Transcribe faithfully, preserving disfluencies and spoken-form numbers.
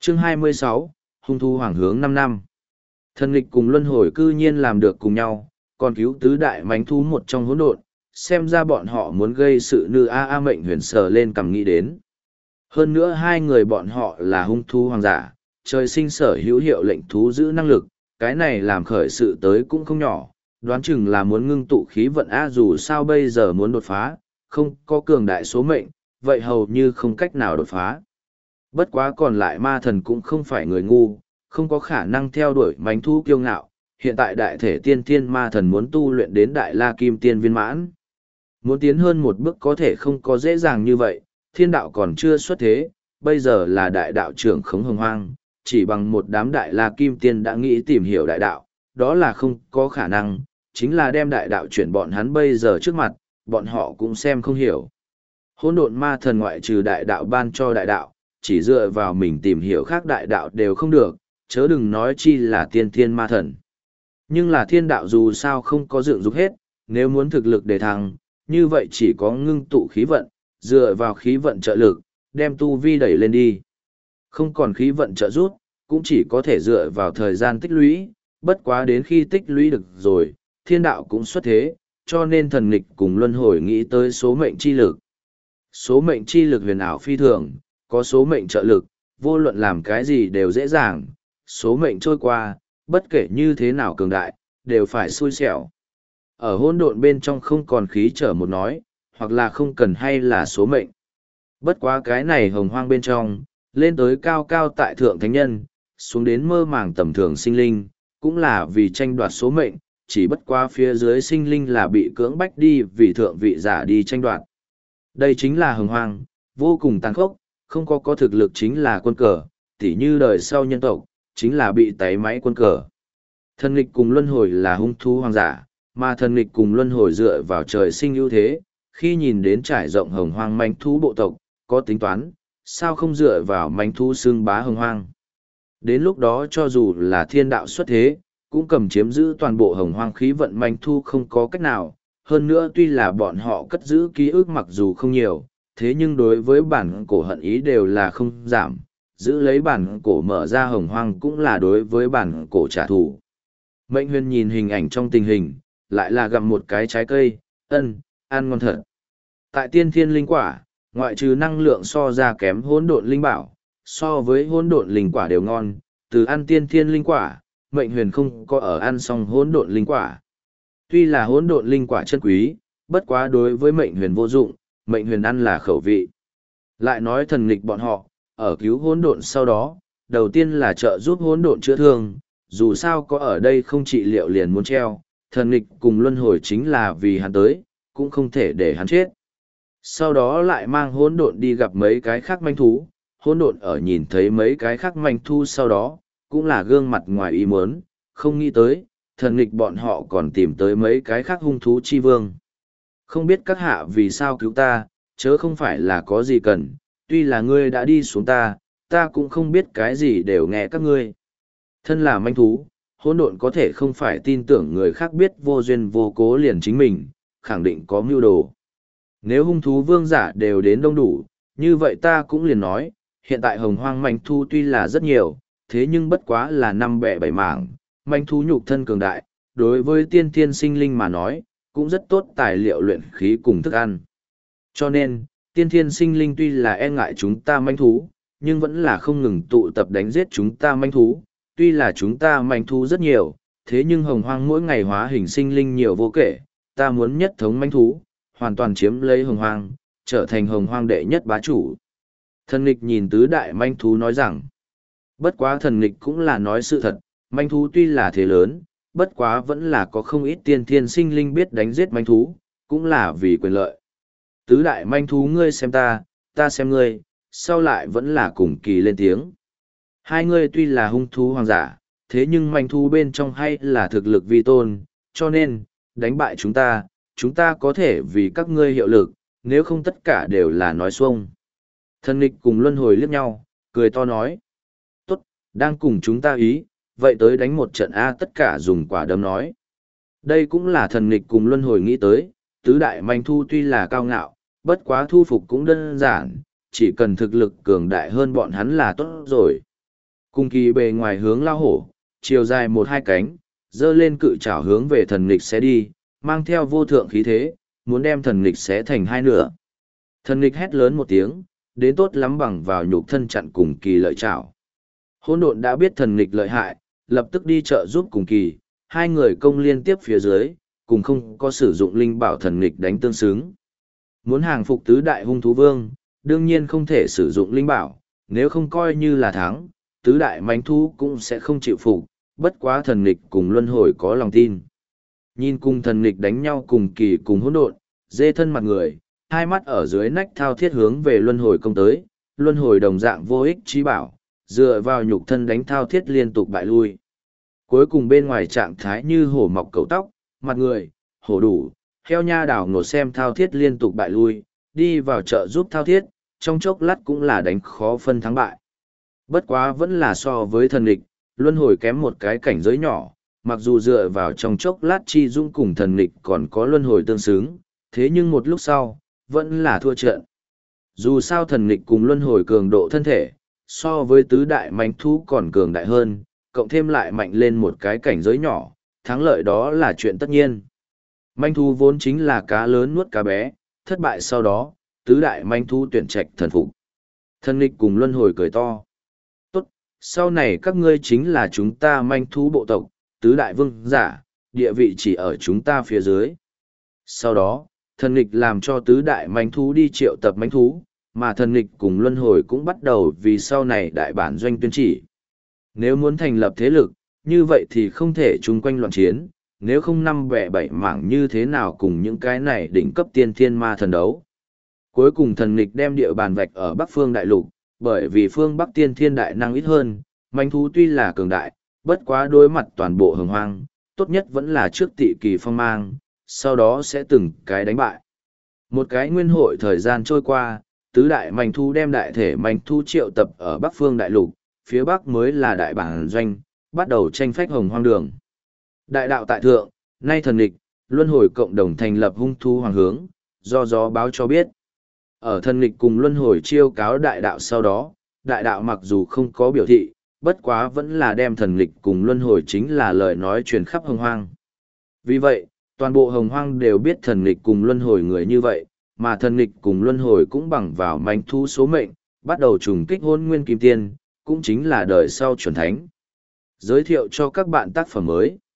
Chương hai mươi sáu, hung thu hoàng hướng năm năm. Thần nghịch cùng luân hồi cư nhiên làm được cùng nhau, còn cứu tứ đại mánh thú một trong hỗn độn, xem ra bọn họ muốn gây sự nữ A A mệnh huyền sờ lên cầm nghĩ đến. Hơn nữa hai người bọn họ là hung thú hoàng giả, trời sinh sở hữu hiệu lệnh thú giữ năng lực, cái này làm khởi sự tới cũng không nhỏ, đoán chừng là muốn ngưng tụ khí vận A dù sao bây giờ muốn đột phá, không có cường đại số mệnh, vậy hầu như không cách nào đột phá. Bất quá còn lại ma thần cũng không phải người ngu, không có khả năng theo đuổi mánh thú kiêu ngạo, hiện tại đại thể tiên thiên ma thần muốn tu luyện đến đại la kim tiên viên mãn. Muốn tiến hơn một bước có thể không có dễ dàng như vậy, thiên đạo còn chưa xuất thế, bây giờ là đại đạo trưởng khống hồng hoang, chỉ bằng một đám đại la kim tiên đã nghĩ tìm hiểu đại đạo, đó là không có khả năng, chính là đem đại đạo chuyển bọn hắn bây giờ trước mặt, bọn họ cũng xem không hiểu. Hỗn độn ma thần ngoại trừ đại đạo ban cho đại đạo, chỉ dựa vào mình tìm hiểu khác đại đạo đều không được, chớ đừng nói chi là tiên thiên ma thần. Nhưng là thiên đạo dù sao không có dựng dục hết, nếu muốn thực lực để thăng, như vậy chỉ có ngưng tụ khí vận, dựa vào khí vận trợ lực, đem tu vi đẩy lên đi. Không còn khí vận trợ giúp, cũng chỉ có thể dựa vào thời gian tích lũy, bất quá đến khi tích lũy được rồi, thiên đạo cũng xuất thế, cho nên thần nghịch cùng luân hồi nghĩ tới số mệnh chi lực. Số mệnh chi lực huyền ảo phi thường, có số mệnh trợ lực, vô luận làm cái gì đều dễ dàng, số mệnh trôi qua, bất kể như thế nào cường đại, đều phải xui xẻo. Ở hỗn độn bên trong không còn khí trở một nói, hoặc là không cần hay là số mệnh. Bất quá cái này hồng hoang bên trong, lên tới cao cao tại thượng thánh nhân, xuống đến mơ màng tầm thường sinh linh, cũng là vì tranh đoạt số mệnh, chỉ bất qua phía dưới sinh linh là bị cưỡng bách đi vì thượng vị giả đi tranh đoạt. Đây chính là hồng hoang, vô cùng tàn khốc, không có có thực lực chính là quân cờ, tỉ như đời sau nhân tộc, chính là bị tẩy máy quân cờ. Thần nghịch cùng luân hồi là hung thú hoàng giả, mà thần nghịch cùng luân hồi dựa vào trời sinh ưu thế, khi nhìn đến trải rộng hồng hoang manh thú bộ tộc, có tính toán, sao không dựa vào manh thú xương bá hồng hoang. Đến lúc đó cho dù là thiên đạo xuất thế, cũng cầm chiếm giữ toàn bộ hồng hoang khí vận manh thú không có cách nào, hơn nữa tuy là bọn họ cất giữ ký ức mặc dù không nhiều, thế nhưng đối với bản cổ hận ý đều là không giảm, giữ lấy bản cổ mở ra hồng hoang cũng là đối với bản cổ trả thù. Mệnh huyền nhìn hình ảnh trong tình hình, lại là gặm một cái trái cây, ân, ăn ngon thật. Tại tiên thiên linh quả, ngoại trừ năng lượng so ra kém hỗn độn linh bảo, so với hỗn độn linh quả đều ngon, từ ăn tiên thiên linh quả, mệnh huyền không có ở ăn xong hỗn độn linh quả. Tuy là hỗn độn linh quả chân quý, bất quá đối với mệnh huyền vô dụng, mệnh huyền ăn là khẩu vị. Lại nói thần nghịch bọn họ, ở cứu hỗn độn sau đó, đầu tiên là trợ giúp hỗn độn chữa thương, dù sao có ở đây không trị liệu liền muốn treo, thần nghịch cùng luân hồi chính là vì hắn tới, cũng không thể để hắn chết. Sau đó lại mang hỗn độn đi gặp mấy cái khác manh thú, hỗn độn ở nhìn thấy mấy cái khác manh thú sau đó, cũng là gương mặt ngoài ý muốn, không nghĩ tới, thần nghịch bọn họ còn tìm tới mấy cái khác hung thú chi vương. Không biết các hạ vì sao cứu ta, chớ không phải là có gì cần, tuy là ngươi đã đi xuống ta, ta cũng không biết cái gì đều nghe các ngươi. Thân là manh thú, hỗn độn có thể không phải tin tưởng người khác biết vô duyên vô cố liền chính mình, khẳng định có mưu đồ. Nếu hung thú vương giả đều đến đông đủ, như vậy ta cũng liền nói, hiện tại hồng hoang manh thú tuy là rất nhiều, thế nhưng bất quá là năm bẻ bảy mảng, manh thú nhục thân cường đại, đối với tiên thiên sinh linh mà nói, cũng rất tốt tài liệu luyện khí cùng thức ăn. Cho nên, tiên thiên sinh linh tuy là e ngại chúng ta manh thú, nhưng vẫn là không ngừng tụ tập đánh giết chúng ta manh thú. Tuy là chúng ta manh thú rất nhiều, thế nhưng hồng hoang mỗi ngày hóa hình sinh linh nhiều vô kể, ta muốn nhất thống manh thú, hoàn toàn chiếm lấy hồng hoang, trở thành hồng hoang đệ nhất bá chủ. Thần nghịch nhìn tứ đại manh thú nói rằng, bất quá thần nghịch cũng là nói sự thật, manh thú tuy là thế lớn, bất quá vẫn là có không ít tiên thiên sinh linh biết đánh giết manh thú, cũng là vì quyền lợi. Tứ đại manh thú ngươi xem ta, ta xem ngươi, sau lại vẫn là cùng kỳ lên tiếng. Hai ngươi tuy là hung thú hoàng giả, thế nhưng manh thú bên trong hay là thực lực vi tôn, cho nên, đánh bại chúng ta, chúng ta có thể vì các ngươi hiệu lực, nếu không tất cả đều là nói xuông. Thần nghịch cùng luân hồi liếc nhau, cười to nói. Tốt, đang cùng chúng ta ý, vậy tới đánh một trận A tất cả dùng quả đấm nói. Đây cũng là thần nghịch cùng luân hồi nghĩ tới, tứ đại manh thu tuy là cao ngạo, bất quá thu phục cũng đơn giản, chỉ cần thực lực cường đại hơn bọn hắn là tốt rồi. Cùng kỳ bề ngoài hướng lao hổ, chiều dài một hai cánh, dơ lên cự trảo hướng về thần nghịch sẽ đi, mang theo vô thượng khí thế, muốn đem thần nghịch xé thành hai nửa. Thần nghịch hét lớn một tiếng, đến tốt lắm bằng vào nhục thân chặn cùng kỳ lợi trảo. Hỗn độn đã biết thần nghịch lợi hại, lập tức đi trợ giúp cùng kỳ, hai người công liên tiếp phía dưới, cùng không có sử dụng linh bảo thần nghịch đánh tương xứng. Muốn hàng phục tứ đại hung thú vương, đương nhiên không thể sử dụng linh bảo, nếu không coi như là thắng, tứ đại mãnh thú cũng sẽ không chịu phục, bất quá thần nghịch cùng luân hồi có lòng tin. Nhìn cùng thần nghịch đánh nhau cùng kỳ cùng hỗn độn, dê thân mặt người, hai mắt ở dưới nách thao thiết hướng về luân hồi công tới, luân hồi đồng dạng vô ích trí bảo, dựa vào nhục thân đánh thao thiết liên tục bại lui. Cuối cùng bên ngoài trạng thái như hổ mọc cẩu tóc, mặt người, hổ đủ, heo nha đảo ngột xem thao thiết liên tục bại lui, đi vào chợ giúp thao thiết, trong chốc lát cũng là đánh khó phân thắng bại. Bất quá vẫn là so với thần nghịch, luân hồi kém một cái cảnh giới nhỏ, mặc dù dựa vào trong chốc lát chi dung cùng thần nghịch còn có luân hồi tương xứng, thế nhưng một lúc sau, vẫn là thua trận. Dù sao thần nghịch cùng luân hồi cường độ thân thể, so với tứ đại mãnh thú còn cường đại hơn, cộng thêm lại mạnh lên một cái cảnh giới nhỏ, thắng lợi đó là chuyện tất nhiên. Mãnh thú vốn chính là cá lớn nuốt cá bé, thất bại sau đó, tứ đại mãnh thú tuyển trạch thần phục. Thần nghịch cùng luân hồi cười to. Tốt, sau này các ngươi chính là chúng ta mãnh thú bộ tộc, tứ đại vương giả, địa vị chỉ ở chúng ta phía dưới. Sau đó, thần nghịch làm cho tứ đại mãnh thú đi triệu tập mãnh thú, mà thần nghịch cùng luân hồi cũng bắt đầu vì sau này đại bản doanh tuyên chỉ. Nếu muốn thành lập thế lực, như vậy thì không thể chung quanh loạn chiến, nếu không năm bẻ bảy mảng như thế nào cùng những cái này đỉnh cấp tiên thiên ma thần đấu. Cuối cùng thần nghịch đem địa bàn vạch ở Bắc Phương Đại Lục, bởi vì phương Bắc tiên thiên đại năng ít hơn, mãnh thú tuy là cường đại, bất quá đối mặt toàn bộ hồng hoang, tốt nhất vẫn là trước tị kỳ phong mang, sau đó sẽ từng cái đánh bại. Một cái nguyên hội thời gian trôi qua, tứ đại mãnh thú đem đại thể mãnh thú triệu tập ở Bắc Phương Đại Lục, phía Bắc mới là đại bản doanh, bắt đầu tranh phách hồng hoang đường. Đại đạo tại thượng, nay thần nghịch, luân hồi cộng đồng thành lập hung thú hoàng hướng, do gió báo cho biết. Ở thần nghịch cùng luân hồi chiêu cáo đại đạo sau đó, đại đạo mặc dù không có biểu thị, bất quá vẫn là đem thần nghịch cùng luân hồi chính là lời nói truyền khắp hồng hoang. Vì vậy, toàn bộ hồng hoang đều biết thần nghịch cùng luân hồi người như vậy, mà thần nghịch cùng luân hồi cũng bằng vào manh thu số mệnh, bắt đầu trùng kích hôn nguyên kim tiên, cũng chính là đời sau chuẩn thánh. Giới thiệu cho các bạn tác phẩm mới.